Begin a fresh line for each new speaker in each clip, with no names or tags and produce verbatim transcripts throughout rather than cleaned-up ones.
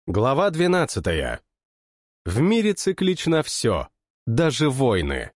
Глава двенадцатая. В мире циклично все, даже войны.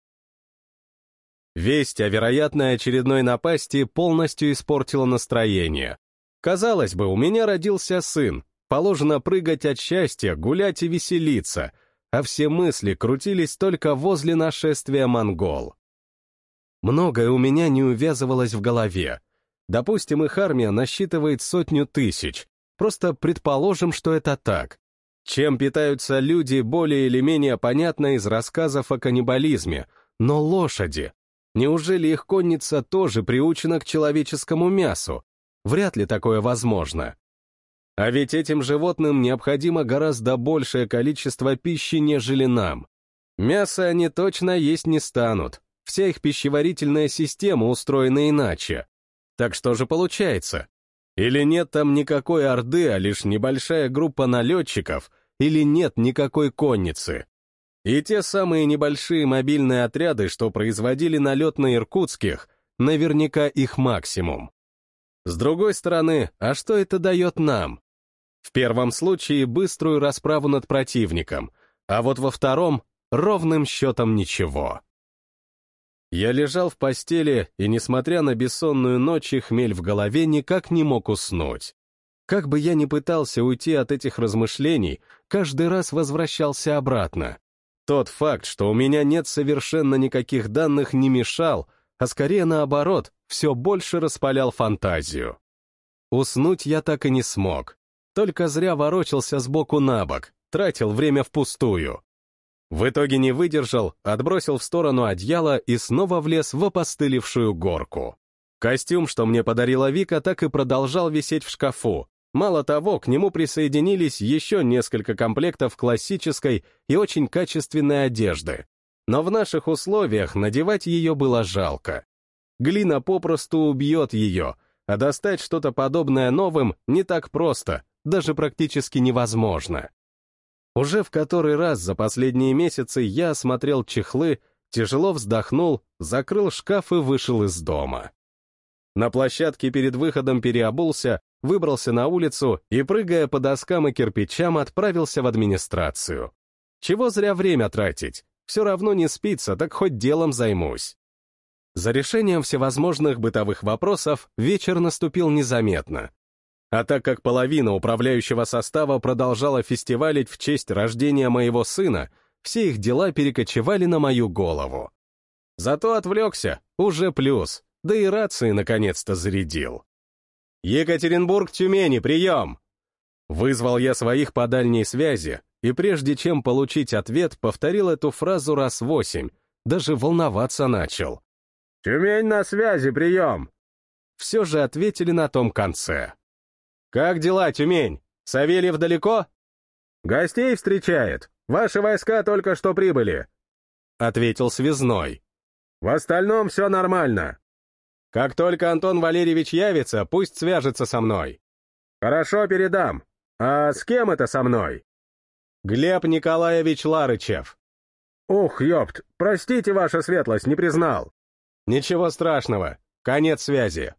Весть о вероятной очередной напасти полностью испортила настроение. Казалось бы, у меня родился сын, положено прыгать от счастья, гулять и веселиться, а все мысли крутились только возле нашествия монгол. Многое у меня не увязывалось в голове. Допустим, их армия насчитывает сотню тысяч. Просто предположим, что это так. Чем питаются люди, более или менее понятно из рассказов о каннибализме. Но лошади. Неужели их конница тоже приучена к человеческому мясу? Вряд ли такое возможно. А ведь этим животным необходимо гораздо большее количество пищи, нежели нам. Мясо они точно есть не станут. Вся их пищеварительная система устроена иначе. Так что же получается? Или нет там никакой орды, а лишь небольшая группа налетчиков, или нет никакой конницы. И те самые небольшие мобильные отряды, что производили налет на иркутских, наверняка их максимум. С другой стороны, а что это дает нам? В первом случае быструю расправу над противником, а вот во втором — ровным счетом ничего. Я лежал в постели, и, несмотря на бессонную ночь и хмель в голове, никак не мог уснуть. Как бы я ни пытался уйти от этих размышлений, каждый раз возвращался обратно. Тот факт, что у меня нет совершенно никаких данных, не мешал, а скорее наоборот, все больше распалял фантазию. Уснуть я так и не смог. Только зря ворочался сбоку на бок, тратил время впустую. В итоге не выдержал, отбросил в сторону одеяло и снова влез в опостылевшую горку. Костюм, что мне подарила Вика, так и продолжал висеть в шкафу. Мало того, к нему присоединились еще несколько комплектов классической и очень качественной одежды. Но в наших условиях надевать ее было жалко. Глина попросту убьет ее, а достать что-то подобное новым не так просто, даже практически невозможно. Уже в который раз за последние месяцы я осмотрел чехлы, тяжело вздохнул, закрыл шкаф и вышел из дома. На площадке перед выходом переобулся, выбрался на улицу и, прыгая по доскам и кирпичам, отправился в администрацию. Чего зря время тратить? Все равно не спится, так хоть делом займусь. За решением всевозможных бытовых вопросов вечер наступил незаметно. А так как половина управляющего состава продолжала фестивалить в честь рождения моего сына, все их дела перекочевали на мою голову. Зато отвлекся, уже плюс, да и рации наконец-то зарядил. «Екатеринбург, Тюмени, прием!» Вызвал я своих по дальней связи, и прежде чем получить ответ, повторил эту фразу раз восемь, даже волноваться начал. «Тюмень на связи, прием!» Все же ответили на том конце. «Как дела, Тюмень? Савельев далеко?» «Гостей встречает. Ваши войска только что прибыли», — ответил связной. «В остальном все нормально. Как только Антон Валерьевич явится, пусть свяжется со мной». «Хорошо, передам. А с кем это со мной?» «Глеб Николаевич Ларычев». «Ух, ёпт, простите, ваша светлость, не признал». «Ничего страшного. Конец связи».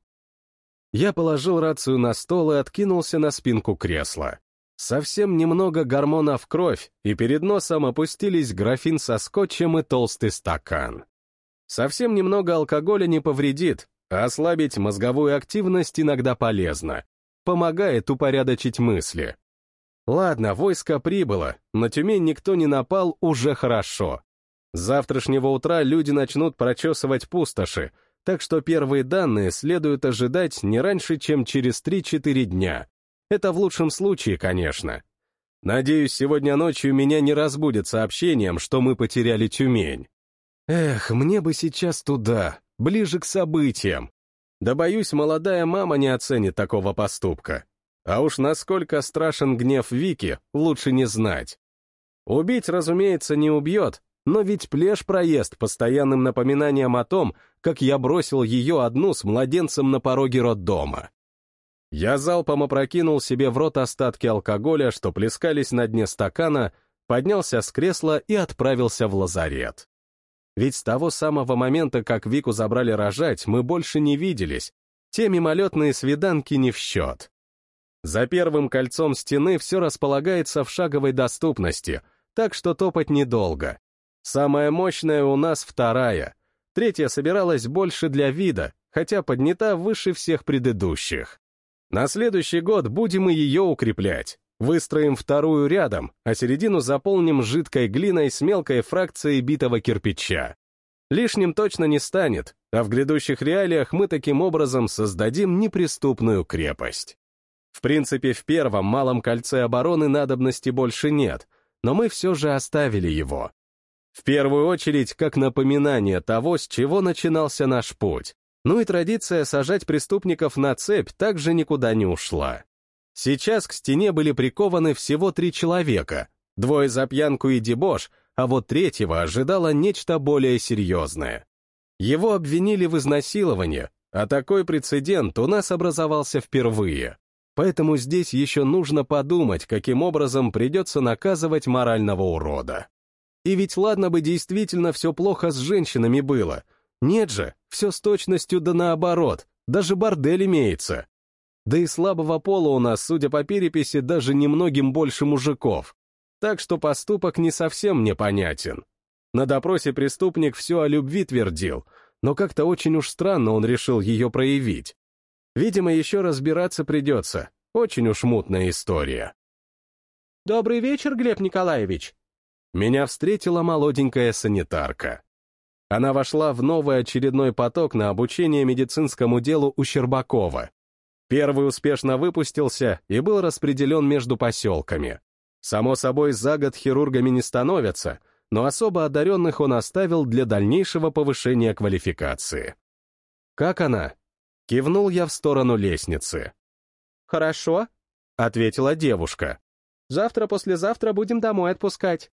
Я положил рацию на стол и откинулся на спинку кресла. Совсем немного гормона в кровь, и перед носом опустились графин со скотчем и толстый стакан. Совсем немного алкоголя не повредит, а ослабить мозговую активность иногда полезно. Помогает упорядочить мысли. Ладно, войско прибыло, на Тюмень никто не напал, уже хорошо. С завтрашнего утра люди начнут прочесывать пустоши, так что первые данные следует ожидать не раньше, чем через три-четыре дня. Это в лучшем случае, конечно. Надеюсь, сегодня ночью меня не разбудит сообщением, что мы потеряли Тюмень. Эх, мне бы сейчас туда, ближе к событиям. Да боюсь, молодая мама не оценит такого поступка. А уж насколько страшен гнев Вики, лучше не знать. Убить, разумеется, не убьет, но ведь плешь проезд постоянным напоминанием о том, как я бросил ее одну с младенцем на пороге роддома. Я залпом опрокинул себе в рот остатки алкоголя, что плескались на дне стакана, поднялся с кресла и отправился в лазарет. Ведь с того самого момента, как Вику забрали рожать, мы больше не виделись, те мимолетные свиданки не в счет. За первым кольцом стены все располагается в шаговой доступности, так что топать недолго. Самая мощная у нас вторая. Третья собиралась больше для вида, хотя поднята выше всех предыдущих. На следующий год будем и ее укреплять. Выстроим вторую рядом, а середину заполним жидкой глиной с мелкой фракцией битого кирпича. Лишним точно не станет, а в грядущих реалиях мы таким образом создадим неприступную крепость. В принципе, в первом малом кольце обороны надобности больше нет, но мы все же оставили его. В первую очередь, как напоминание того, с чего начинался наш путь. Ну и традиция сажать преступников на цепь также никуда не ушла. Сейчас к стене были прикованы всего три человека, двое за пьянку и дебош, а вот третьего ожидало нечто более серьезное. Его обвинили в изнасиловании, а такой прецедент у нас образовался впервые. Поэтому здесь еще нужно подумать, каким образом придется наказывать морального урода. И ведь ладно бы действительно все плохо с женщинами было. Нет же, все с точностью да наоборот, даже бордель имеется. Да и слабого пола у нас, судя по переписи, даже немногим больше мужиков. Так что поступок не совсем мне понятен. На допросе преступник все о любви твердил, но как-то очень уж странно он решил ее проявить. Видимо, еще разбираться придется. Очень уж мутная история. «Добрый вечер, Глеб Николаевич!» Меня встретила молоденькая санитарка. Она вошла в новый очередной поток на обучение медицинскому делу у Щербакова. Первый успешно выпустился и был распределен между поселками. Само собой, за год хирургами не становятся, но особо одаренных он оставил для дальнейшего повышения квалификации. «Как она?» Кивнул я в сторону лестницы. «Хорошо», — ответила девушка. «Завтра-послезавтра будем домой отпускать».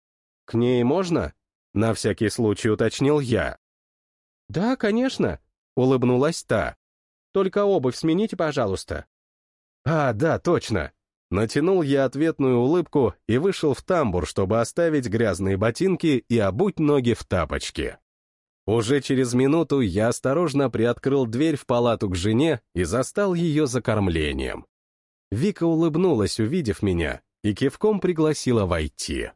«К ней можно?» — на всякий случай уточнил я. «Да, конечно», — улыбнулась та. «Только обувь смените, пожалуйста». «А, да, точно». Натянул я ответную улыбку и вышел в тамбур, чтобы оставить грязные ботинки и обуть ноги в тапочки. Уже через минуту я осторожно приоткрыл дверь в палату к жене и застал ее за кормлением. Вика улыбнулась, увидев меня, и кивком пригласила войти.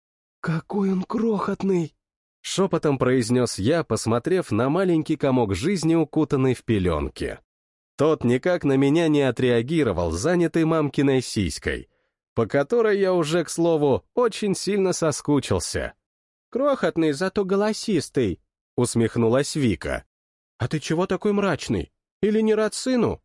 «Какой он крохотный!» — шепотом произнес я, посмотрев на маленький комок жизни, укутанный в пеленки. Тот никак на меня не отреагировал, занятый мамкиной сиськой, по которой я уже, к слову, очень сильно соскучился. «Крохотный, зато голосистый!» — усмехнулась Вика. «А ты чего такой мрачный? Или не рад сыну?»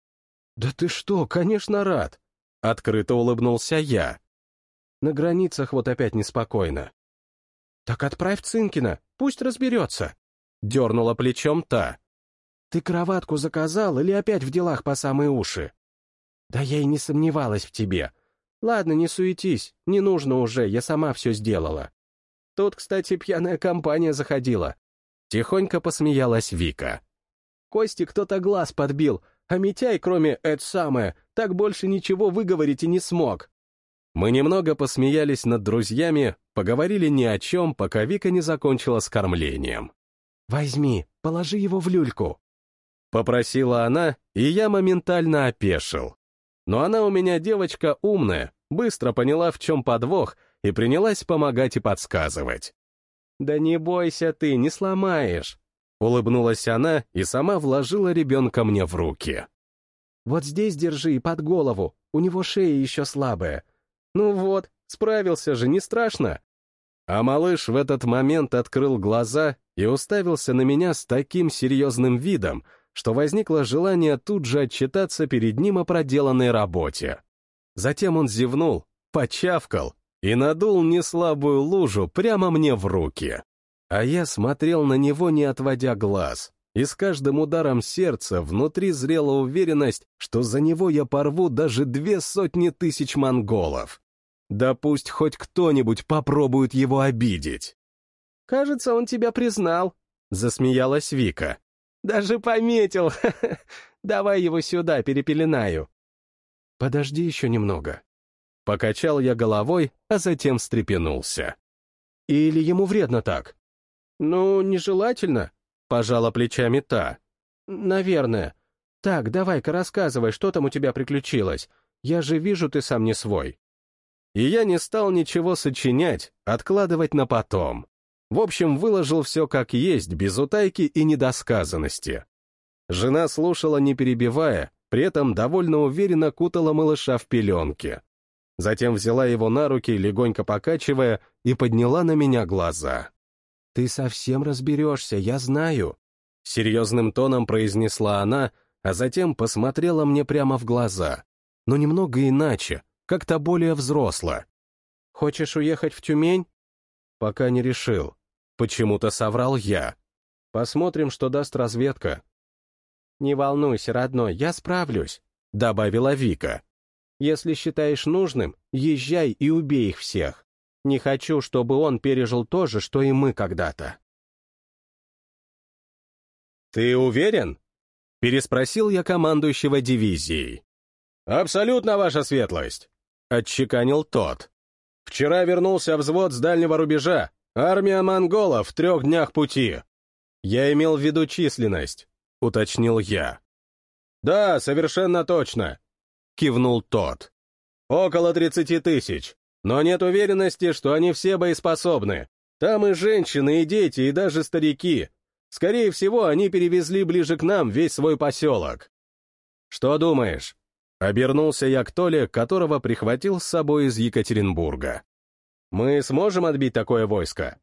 «Да ты что, конечно, рад!» — открыто улыбнулся я. На границах вот опять неспокойно. «Так отправь Цинкина, пусть разберется!» — дернула плечом та. «Ты кроватку заказал или опять в делах по самые уши?» «Да я и не сомневалась в тебе. Ладно, не суетись, не нужно уже, я сама все сделала. Тут, кстати, пьяная компания заходила». Тихонько посмеялась Вика. Кости кто-то глаз подбил, а Митяй, кроме «это самое», так больше ничего выговорить и не смог. Мы немного посмеялись над друзьями, поговорили ни о чем, пока Вика не закончила с кормлением. «Возьми, положи его в люльку», — попросила она, и я моментально опешил. Но она у меня девочка умная, быстро поняла, в чем подвох, и принялась помогать и подсказывать. «Да не бойся ты, не сломаешь», — улыбнулась она и сама вложила ребенка мне в руки. «Вот здесь держи, под голову, у него шея еще слабая. Ну вот, справился же, не страшно?» А малыш в этот момент открыл глаза и уставился на меня с таким серьезным видом, что возникло желание тут же отчитаться перед ним о проделанной работе. Затем он зевнул, почавкал и надул неслабую лужу прямо мне в руки. А я смотрел на него, не отводя глаз, и с каждым ударом сердца внутри зрела уверенность, что за него я порву даже две сотни тысяч монголов. Да пусть хоть кто-нибудь попробует его обидеть. «Кажется, он тебя признал», — засмеялась Вика. «Даже пометил. Давай его сюда, перепеленаю». «Подожди еще немного». Покачал я головой, а затем встрепенулся. «Или ему вредно так?» «Ну, нежелательно», — пожала плечами та. «Наверное. Так, давай-ка рассказывай, что там у тебя приключилось. Я же вижу, ты сам не свой. И я не стал ничего сочинять, откладывать на потом. В общем, выложил все как есть, без утайки и недосказанности. Жена слушала, не перебивая, при этом довольно уверенно кутала малыша в пеленки. Затем взяла его на руки, легонько покачивая, и подняла на меня глаза. «Ты совсем разберешься, я знаю», — серьезным тоном произнесла она, а затем посмотрела мне прямо в глаза. Но немного иначе, как-то более взросло. «Хочешь уехать в Тюмень?» «Пока не решил. Почему-то соврал я. Посмотрим, что даст разведка». «Не волнуйся, родной, я справлюсь», — добавила Вика. «Если считаешь нужным, езжай и убей их всех. Не хочу, чтобы он пережил то же, что и мы когда-то». «Ты уверен?» — переспросил я командующего дивизией. «Абсолютно, ваша светлость», — отчеканил тот. «Вчера вернулся взвод с дальнего рубежа. Армия монголов в трех днях пути». «Я имел в виду численность», — уточнил я. «Да, совершенно точно», — кивнул тот. «Около тридцати тысяч, но нет уверенности, что они все боеспособны. Там и женщины, и дети, и даже старики. Скорее всего, они перевезли ближе к нам весь свой поселок». «Что думаешь?» Обернулся я к Толе, которого прихватил с собой из Екатеринбурга. «Мы сможем отбить такое войско?»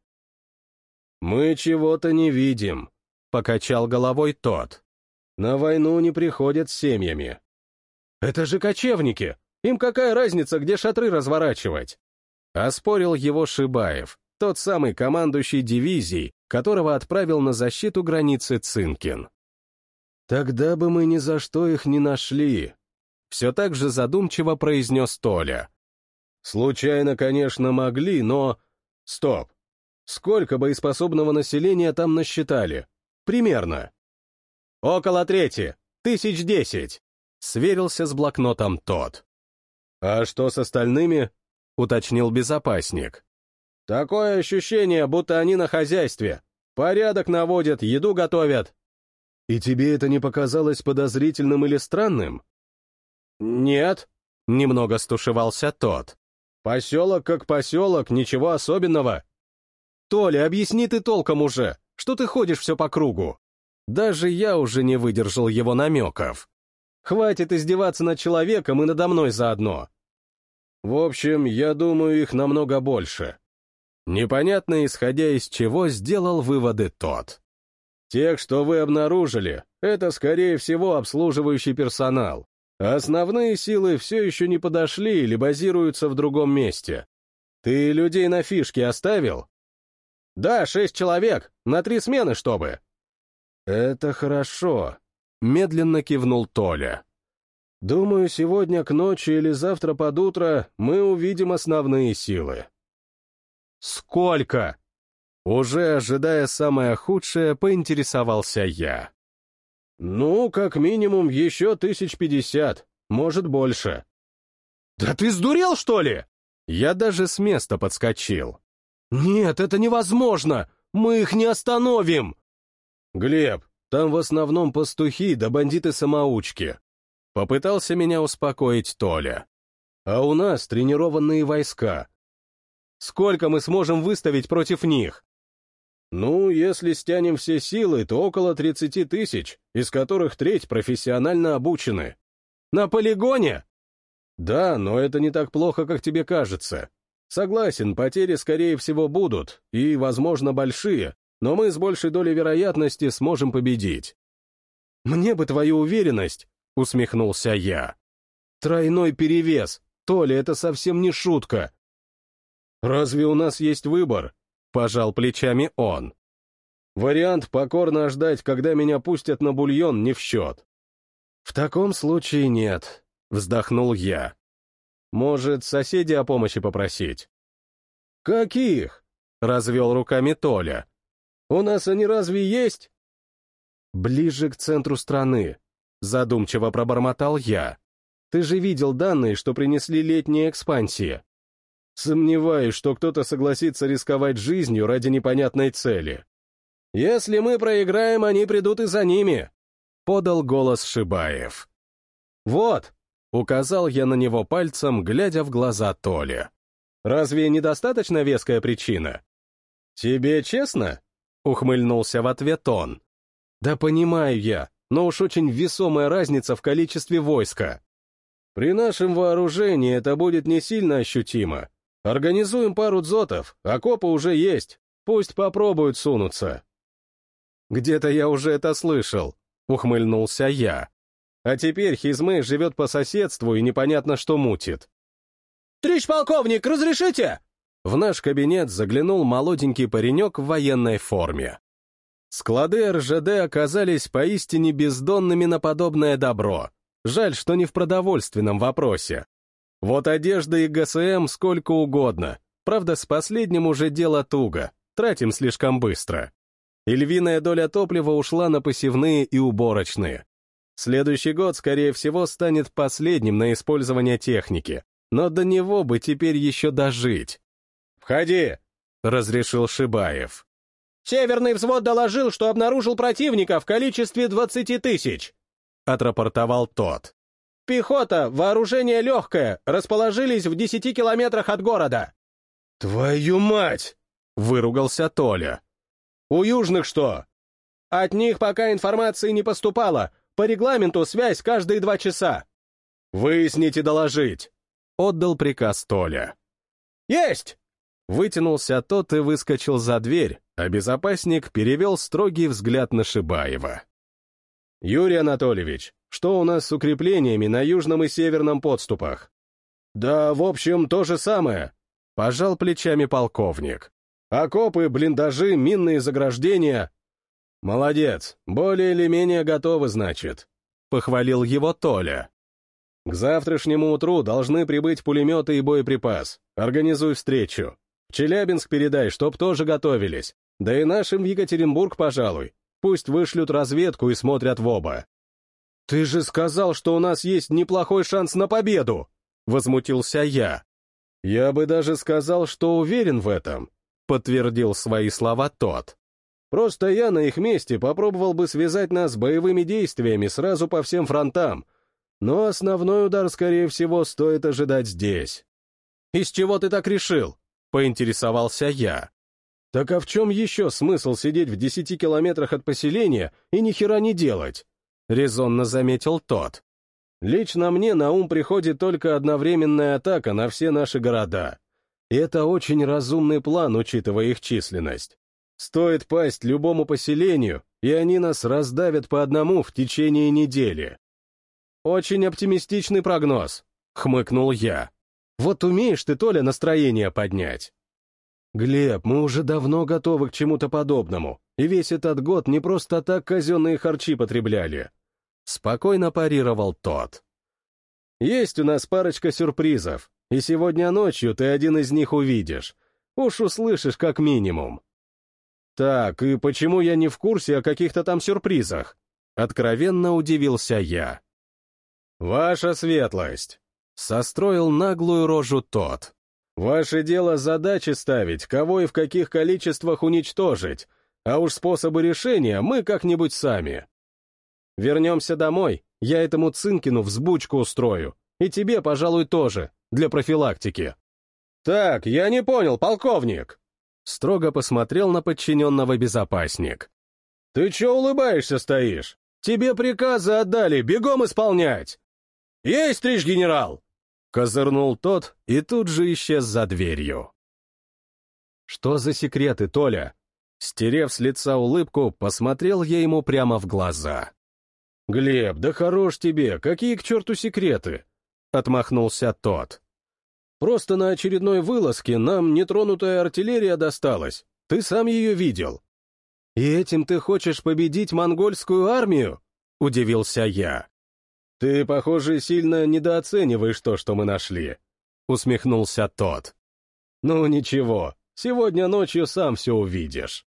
«Мы чего-то не видим», — покачал головой тот. «На войну не приходят с семьями». «Это же кочевники! Им какая разница, где шатры разворачивать?» Оспорил его Шибаев, тот самый командующий дивизией, которого отправил на защиту границы Цинкин. «Тогда бы мы ни за что их не нашли», — все так же задумчиво произнес Толя. «Случайно, конечно, могли, но...» «Стоп! Сколько боеспособного населения там насчитали? Примерно?» «Около трети, тысяч десять», — сверился с блокнотом тот. «А что с остальными?» — уточнил безопасник. «Такое ощущение, будто они на хозяйстве. Порядок наводят, еду готовят». «И тебе это не показалось подозрительным или странным?» «Нет», — немного стушевался тот. «Поселок как поселок, ничего особенного». «Толя, объясни ты толком уже, что ты ходишь все по кругу?» Даже я уже не выдержал его намеков. «Хватит издеваться над человеком и надо мной заодно». «В общем, я думаю, их намного больше». Непонятно, исходя из чего, сделал выводы тот. «Тех, что вы обнаружили, это, скорее всего, обслуживающий персонал. Основные силы все еще не подошли или базируются в другом месте. Ты людей на фишке оставил?» «Да, шесть человек, на три смены, чтобы». «Это хорошо», — медленно кивнул Толя. «Думаю, сегодня к ночи или завтра под утро мы увидим основные силы». «Сколько?» Уже ожидая самое худшее, поинтересовался я. «Ну, как минимум, еще тысяч пятьдесят, может, больше». «Да ты сдурел, что ли?» Я даже с места подскочил. «Нет, это невозможно! Мы их не остановим!» «Глеб, там в основном пастухи да бандиты-самоучки», — попытался меня успокоить Толя. «А у нас тренированные войска. Сколько мы сможем выставить против них?» «Ну, если стянем все силы, то около тридцати тысяч, из которых треть профессионально обучены». «На полигоне?» «Да, но это не так плохо, как тебе кажется. Согласен, потери, скорее всего, будут, и, возможно, большие, но мы с большей долей вероятности сможем победить». «Мне бы твою уверенность», — усмехнулся я. «Тройной перевес. Толя, это совсем не шутка». «Разве у нас есть выбор?» — пожал плечами он. «Вариант покорно ждать, когда меня пустят на бульон, не в счет». «В таком случае нет», — вздохнул я. «Может, соседей о помощи попросить?» «Каких?» — развел руками Толя. «У нас они разве есть?» «Ближе к центру страны», — задумчиво пробормотал я. «Ты же видел данные, что принесли летние экспансии». «Сомневаюсь, что кто-то согласится рисковать жизнью ради непонятной цели». «Если мы проиграем, они придут и за ними», — подал голос Шибаев. «Вот», Указал я на него пальцем, глядя в глаза Толе. «Разве недостаточно веская причина?» «Тебе честно?» — ухмыльнулся в ответ он. «Да понимаю я, но уж очень весомая разница в количестве войска. При нашем вооружении это будет не сильно ощутимо. Организуем пару дзотов, окопы уже есть, пусть попробуют сунуться». «Где-то я уже это слышал», — ухмыльнулся я. «А теперь Хизмей живет по соседству и непонятно что мутит».
«Трищ полковник, разрешите?»
В наш кабинет заглянул молоденький паренек в военной форме. Склады эр жэ дэ оказались поистине бездонными на подобное добро. Жаль, что не в продовольственном вопросе. Вот одежда и гэ эс эм сколько угодно. Правда, с последним уже дело туго. Тратим слишком быстро. И львиная доля топлива ушла на посевные и уборочные. Следующий год, скорее всего, станет последним на использование техники. Но до него бы теперь еще дожить. «Входи!» — разрешил Шибаев.
«Северный взвод доложил, что обнаружил противника в количестве двадцати тысяч», — отрапортовал тот. «Пехота, вооружение легкое, расположились в десяти километрах от города».
«Твою мать!» — выругался Толя. «У южных что?»
«От них пока информации не поступало. По регламенту связь каждые два часа».
«Выяснить и доложить», — отдал приказ Толя.
«Есть!»
Вытянулся тот и выскочил за дверь, а безопасник перевел строгий взгляд на Шибаева. «Юрий Анатольевич, что у нас с укреплениями на южном и северном подступах?» «Да, в общем, то же самое», — пожал плечами полковник. «Окопы, блиндажи, минные заграждения...» «Молодец, более или менее готовы, значит», — похвалил его Толя. «К завтрашнему утру должны прибыть пулеметы и боеприпас. Организуй встречу. В Челябинск передай, чтоб тоже готовились. Да и нашим в Екатеринбург, пожалуй. Пусть вышлют разведку и смотрят в оба». «Ты же сказал, что у нас есть неплохой шанс на победу!» — возмутился я. «Я бы даже сказал, что уверен в этом», — подтвердил свои слова тот. «Просто я на их месте попробовал бы связать нас боевыми действиями сразу по всем фронтам, но основной удар, скорее всего, стоит ожидать здесь». «Из чего ты так решил?» — поинтересовался я. «Так а в чем еще смысл сидеть в десяти километрах от поселения и ни хера не делать?» — резонно заметил тот. «Лично мне на ум приходит только одновременная атака на все наши города. И это очень разумный план, учитывая их численность. Стоит пасть любому поселению, и они нас раздавят по одному в течение недели». «Очень оптимистичный прогноз», — хмыкнул я. «Вот умеешь ты, Толя, настроение поднять». «Глеб, мы уже давно готовы к чему-то подобному, и весь этот год не просто так казенные харчи потребляли». Спокойно парировал тот. «Есть у нас парочка сюрпризов, и сегодня ночью ты один из них увидишь. Уж услышишь как минимум». «Так, и почему я не в курсе о каких-то там сюрпризах?» Откровенно удивился я. «Ваша светлость!» — состроил наглую рожу тот. «Ваше дело задачи ставить, кого и в каких количествах уничтожить, а уж способы решения мы как-нибудь сами. Вернемся домой, я этому Цинкину взбучку устрою, и тебе, пожалуй, тоже, для профилактики». «Так, я не понял, полковник!» Строго посмотрел на подчиненного безопасник. «Ты че улыбаешься стоишь? Тебе приказы отдали, бегом исполнять!» «Есть, товарищ генерал!» Козырнул тот и тут же исчез за дверью. «Что за секреты, Толя?» Стерев с лица улыбку, посмотрел я ему прямо в глаза. «Глеб, да хорош тебе, какие к черту секреты?» Отмахнулся тот. «Просто на очередной вылазке нам нетронутая артиллерия досталась. Ты сам ее видел». «И этим ты хочешь победить монгольскую армию?» Удивился я. «Ты, похоже, сильно недооцениваешь то, что мы нашли», — усмехнулся тот. «Ну ничего, сегодня ночью сам все увидишь».